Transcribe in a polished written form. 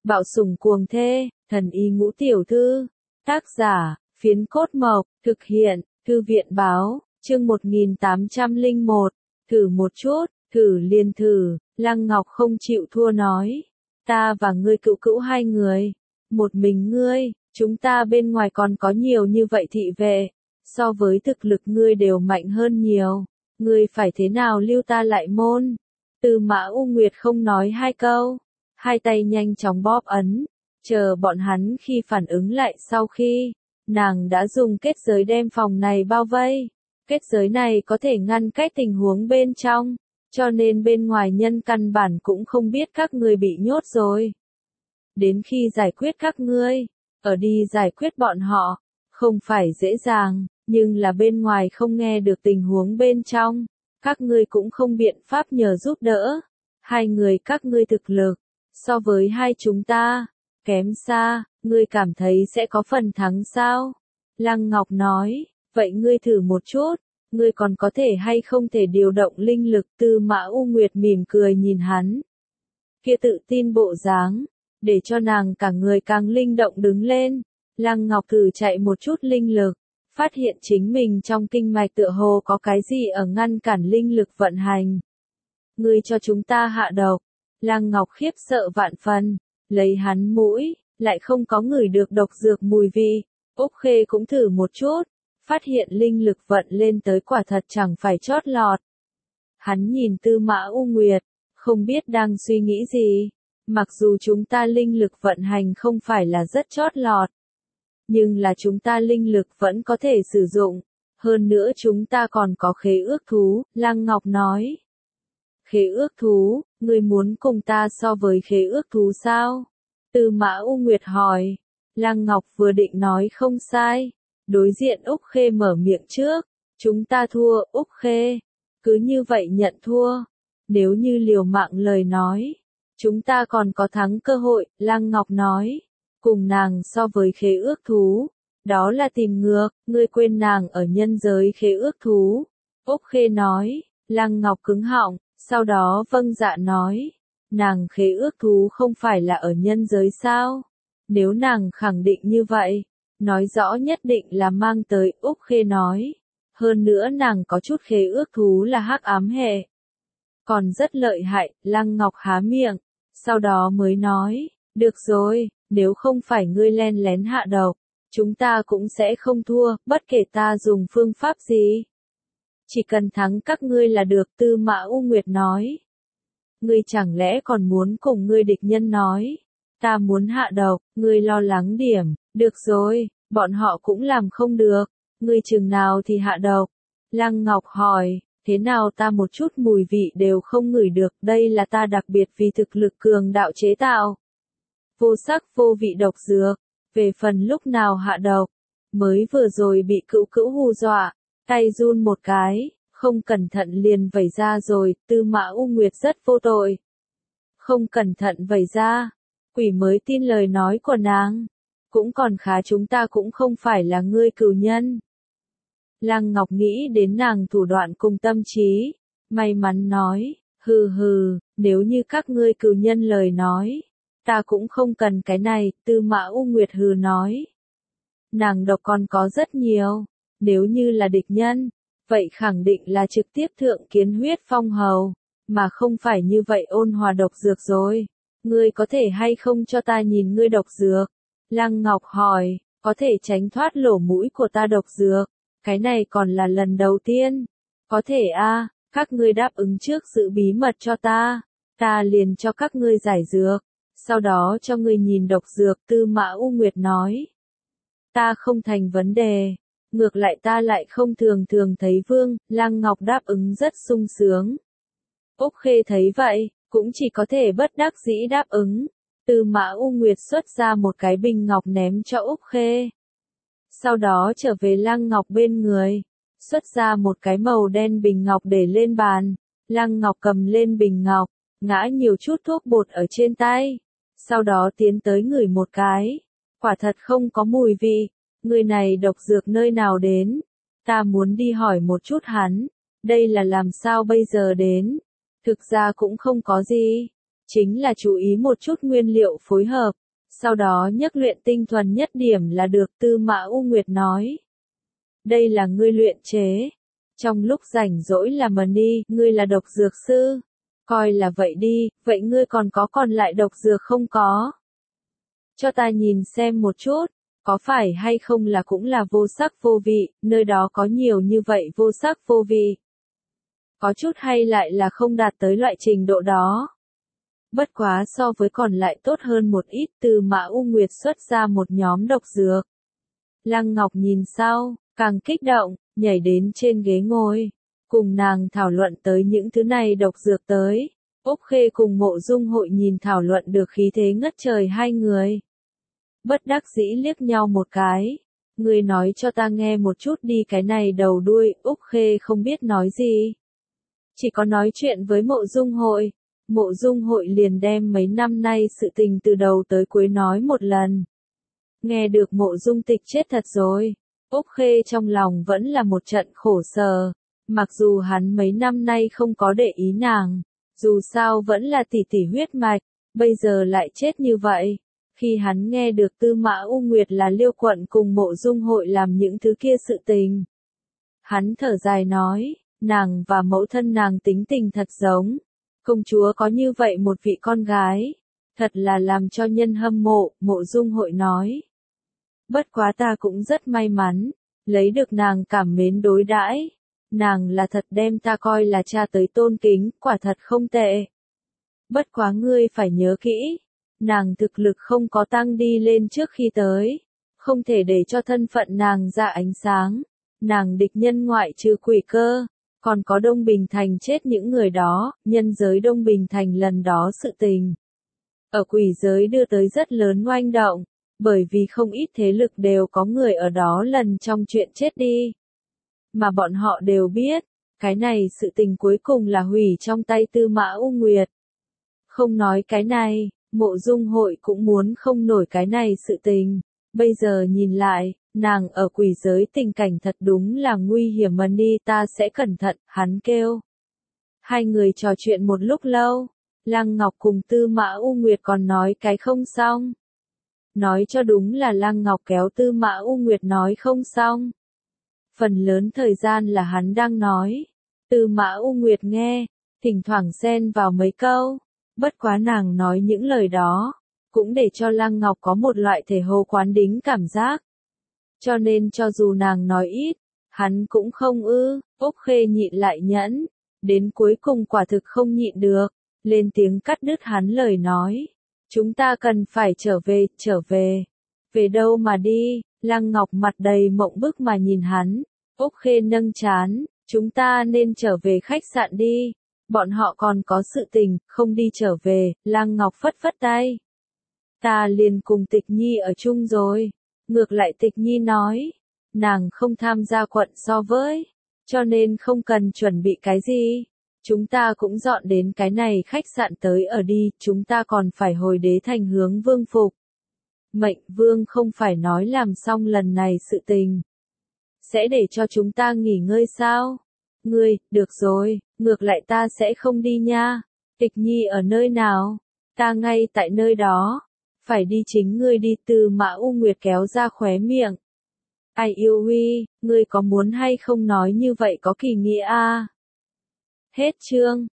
Bạo sủng cuồng thê, thần y ngũ tiểu thư. Tác giả, Phiến Cốt Mộc, thực hiện, Thư viện báo, chương 1801. Thử một chút, thử liền thử, Lăng Ngọc không chịu thua nói. Ta và ngươi cữu cữu hai người. Một mình ngươi, chúng ta bên ngoài còn có nhiều như vậy thị vệ. So với thực lực ngươi đều mạnh hơn nhiều. Ngươi phải thế nào lưu ta lại môn? Tư Mã U Nguyệt không nói hai câu. Hai tay nhanh chóng bóp ấn. Chờ bọn hắn khi phản ứng lại sau khi, nàng đã dùng kết giới đem phòng này bao vây. Kết giới này có thể ngăn cách tình huống bên trong, cho nên bên ngoài nhân căn bản cũng không biết các ngươi bị nhốt rồi. Đến khi giải quyết các ngươi, ở đi giải quyết bọn họ, không phải dễ dàng, nhưng là bên ngoài không nghe được tình huống bên trong, các ngươi cũng không biện pháp nhờ giúp đỡ. Hai người các ngươi thực lực, so với hai chúng ta, kém xa, ngươi cảm thấy sẽ có phần thắng sao? Lăng Ngọc nói, vậy ngươi thử một chút, ngươi còn có thể hay không thể điều động linh lực. Tư Mã U Nguyệt mỉm cười nhìn hắn. Kia tự tin bộ dáng, để cho nàng cả người càng linh động đứng lên. Lăng Ngọc thử chạy một chút linh lực, phát hiện chính mình trong kinh mạch tựa hồ có cái gì ở ngăn cản linh lực vận hành. Ngươi cho chúng ta hạ độc. Lăng Ngọc khiếp sợ vạn phần, lấy hắn mũi, lại không có ngửi được độc dược mùi vị. Úc Khê cũng thử một chút, phát hiện linh lực vận lên tới quả thật chẳng phải chót lọt. Hắn nhìn Tư Mã U Nguyệt, không biết đang suy nghĩ gì. Mặc dù chúng ta linh lực vận hành không phải là rất chót lọt, nhưng là chúng ta linh lực vẫn có thể sử dụng. Hơn nữa chúng ta còn có khế ước thú, Lăng Ngọc nói. Khế ước thú, ngươi muốn cùng ta so với khế ước thú sao? Tư Mã U Nguyệt hỏi. Lăng Ngọc vừa định nói không sai. Đối diện Úc Khê mở miệng trước. Chúng ta thua, Úc Khê. Cứ như vậy nhận thua. Nếu như liều mạng lời nói, chúng ta còn có thắng cơ hội, Lăng Ngọc nói. Cùng nàng so với khế ước thú, đó là tìm ngược, ngươi quên nàng ở nhân giới khế ước thú. Úc Khê nói. Lăng Ngọc cứng họng, sau đó vâng dạ nói. Nàng khế ước thú không phải là ở nhân giới sao? Nếu nàng khẳng định như vậy, nói rõ nhất định là mang tới, Úc Khê nói. Hơn nữa nàng có chút khế ước thú là hắc ám hệ. Còn rất lợi hại, Lăng Ngọc há miệng, sau đó mới nói, được rồi, nếu không phải ngươi len lén hạ độc, chúng ta cũng sẽ không thua, bất kể ta dùng phương pháp gì. Chỉ cần thắng các ngươi là được, Tư Mã U Nguyệt nói. Ngươi chẳng lẽ còn muốn cùng ngươi địch nhân nói, ta muốn hạ độc, ngươi lo lắng điểm, được rồi, bọn họ cũng làm không được, ngươi chừng nào thì hạ độc. Lăng Ngọc hỏi, thế nào ta một chút mùi vị đều không ngửi được, đây là ta đặc biệt vì thực lực cường đạo chế tạo. Vô sắc vô vị độc dược, về phần lúc nào hạ độc, mới vừa rồi bị cữu cữu hù dọa, tay run một cái, không cẩn thận liền vẩy ra rồi. Tư Mã U Nguyệt rất vô tội. Không cẩn thận vẩy ra, quỷ mới tin lời nói của nàng. Cũng còn khá, chúng ta cũng không phải là ngươi cừu nhân. Lăng Ngọc nghĩ đến nàng thủ đoạn cùng tâm trí, may mắn nói, hừ hừ, nếu như các ngươi cừu nhân lời nói, ta cũng không cần cái này. Tư Mã U Nguyệt hừ nói. Nàng độc còn có rất nhiều, nếu như là địch nhân, vậy khẳng định là trực tiếp thượng kiến huyết phong hầu, mà không phải như vậy ôn hòa độc dược rồi. Ngươi có thể hay không cho ta nhìn ngươi độc dược? Lăng Ngọc hỏi, có thể tránh thoát lỗ mũi của ta độc dược, cái này còn là lần đầu tiên. Có thể a, các ngươi đáp ứng trước giữ bí mật cho ta liền cho các ngươi giải dược, sau đó cho ngươi nhìn độc dược. Tư Mã U Nguyệt nói. Ta không thành vấn đề. Ngược lại ta lại không thường thấy vương. Lăng Ngọc đáp ứng rất sung sướng. Úc Khê thấy vậy, cũng chỉ có thể bất đắc dĩ đáp ứng. Tư Mã U Nguyệt xuất ra một cái bình ngọc ném cho Úc Khê. Sau đó trở về Lăng Ngọc bên người, xuất ra một cái màu đen bình ngọc để lên bàn. Lăng Ngọc cầm lên bình ngọc, ngã nhiều chút thuốc bột ở trên tay. Sau đó tiến tới ngửi một cái. Quả thật không có mùi vị. Người này độc dược nơi nào đến? Ta muốn đi hỏi một chút hắn. Đây là làm sao bây giờ đến? Thực ra cũng không có gì. chính là chú ý một chút nguyên liệu phối hợp, sau đó nhắc luyện tinh thuần nhất điểm là được. Tư Mã U Nguyệt nói. Đây là ngươi luyện chế. Trong lúc rảnh rỗi làm đi, ngươi là độc dược sư. Coi là vậy đi, vậy ngươi còn lại độc dược không có? Cho ta nhìn xem một chút, có phải hay không là cũng là vô sắc vô vị, nơi đó có nhiều như vậy vô sắc vô vị. Có chút hay lại là không đạt tới loại trình độ đó. Bất quá so với còn lại tốt hơn một ít. Tư Mã U Nguyệt xuất ra một nhóm độc dược. Lăng Ngọc nhìn sau, càng kích động, nhảy đến trên ghế ngồi, cùng nàng thảo luận tới những thứ này độc dược tới. Úc Khê cùng Mộ Dung Hội nhìn thảo luận được khí thế ngất trời hai người. Bất đắc dĩ liếc nhau một cái. Ngươi nói cho ta nghe một chút đi, cái này đầu đuôi. Úc Khê không biết nói gì. Chỉ có nói chuyện với Mộ Dung Hội. Mộ Dung Hội liền đem mấy năm nay sự tình từ đầu tới cuối nói một lần. Nghe được Mộ Dung Tịch chết thật rồi. Úc Khê trong lòng vẫn là một trận khổ sở. Mặc dù hắn mấy năm nay không có để ý nàng, dù sao vẫn là tỷ tỷ huyết mạch, bây giờ lại chết như vậy. Khi hắn nghe được Tư Mã U Nguyệt là Liêu quận cùng Mộ Dung Hội làm những thứ kia sự tình, hắn thở dài nói, nàng và mẫu thân nàng tính tình thật giống. Công chúa có như vậy một vị con gái, thật là làm cho nhân hâm mộ. Mộ Dung Hội nói. Bất quá ta cũng rất may mắn, lấy được nàng cảm mến đối đãi. Nàng là thật đem ta coi là cha tới tôn kính, quả thật không tệ. Bất quá ngươi phải nhớ kỹ, nàng thực lực không có tăng đi lên trước khi tới, không thể để cho thân phận nàng ra ánh sáng. Nàng địch nhân ngoại trừ Quỷ Cơ, còn có Đông Bình Thành chết những người đó. Nhân giới Đông Bình Thành lần đó sự tình ở quỷ giới đưa tới rất lớn oanh động, bởi vì không ít thế lực đều có người ở đó lần trong chuyện chết đi. Mà bọn họ đều biết, cái này sự tình cuối cùng là hủy trong tay Tư Mã U Nguyệt. Không nói cái này, Mộ Dung Hội cũng muốn không nổi cái này sự tình. Bây giờ nhìn lại, nàng ở quỷ giới tình cảnh thật đúng là nguy hiểm mà đi, ta sẽ cẩn thận, hắn kêu. Hai người trò chuyện một lúc lâu, Lăng Ngọc cùng Tư Mã U Nguyệt còn nói cái không xong. Nói cho đúng là Lăng Ngọc kéo Tư Mã U Nguyệt nói không xong. Phần lớn thời gian là hắn đang nói. Tư Mã U Nguyệt nghe, thỉnh thoảng xen vào mấy câu. Bất quá nàng nói những lời đó, cũng để cho Lăng Ngọc có một loại thể hồ quán đính cảm giác. Cho nên cho dù nàng nói ít, hắn cũng không ư. Úc Khê nhịn lại nhẫn, đến cuối cùng quả thực không nhịn được, lên tiếng cắt đứt hắn lời nói. Chúng ta cần phải trở về. Về đâu mà đi? Lăng Ngọc mặt đầy mộng bức mà nhìn hắn. Úc Khê nâng trán, chúng ta nên trở về khách sạn đi. Bọn họ còn có sự tình, không đi trở về. Lăng Ngọc phất phất tay. Ta liền cùng Tịch Nhi ở chung rồi. Ngược lại Tịch Nhi nói, nàng không tham gia quận so với, cho nên không cần chuẩn bị cái gì. Chúng ta cũng dọn đến cái này khách sạn tới ở đi, chúng ta còn phải hồi Đế Thành hướng vương phục. Mệnh vương không phải nói làm xong lần này sự tình, sẽ để cho chúng ta nghỉ ngơi sao? Ngươi, được rồi, ngược lại ta sẽ không đi nha. Tịch Nhi ở nơi nào? Ta ngay tại nơi đó. Phải đi chính ngươi đi. Tư Mã U Nguyệt kéo ra khóe miệng. Ai yêu huy, ngươi có muốn hay không nói như vậy có kỳ nghĩa a? Hết chương.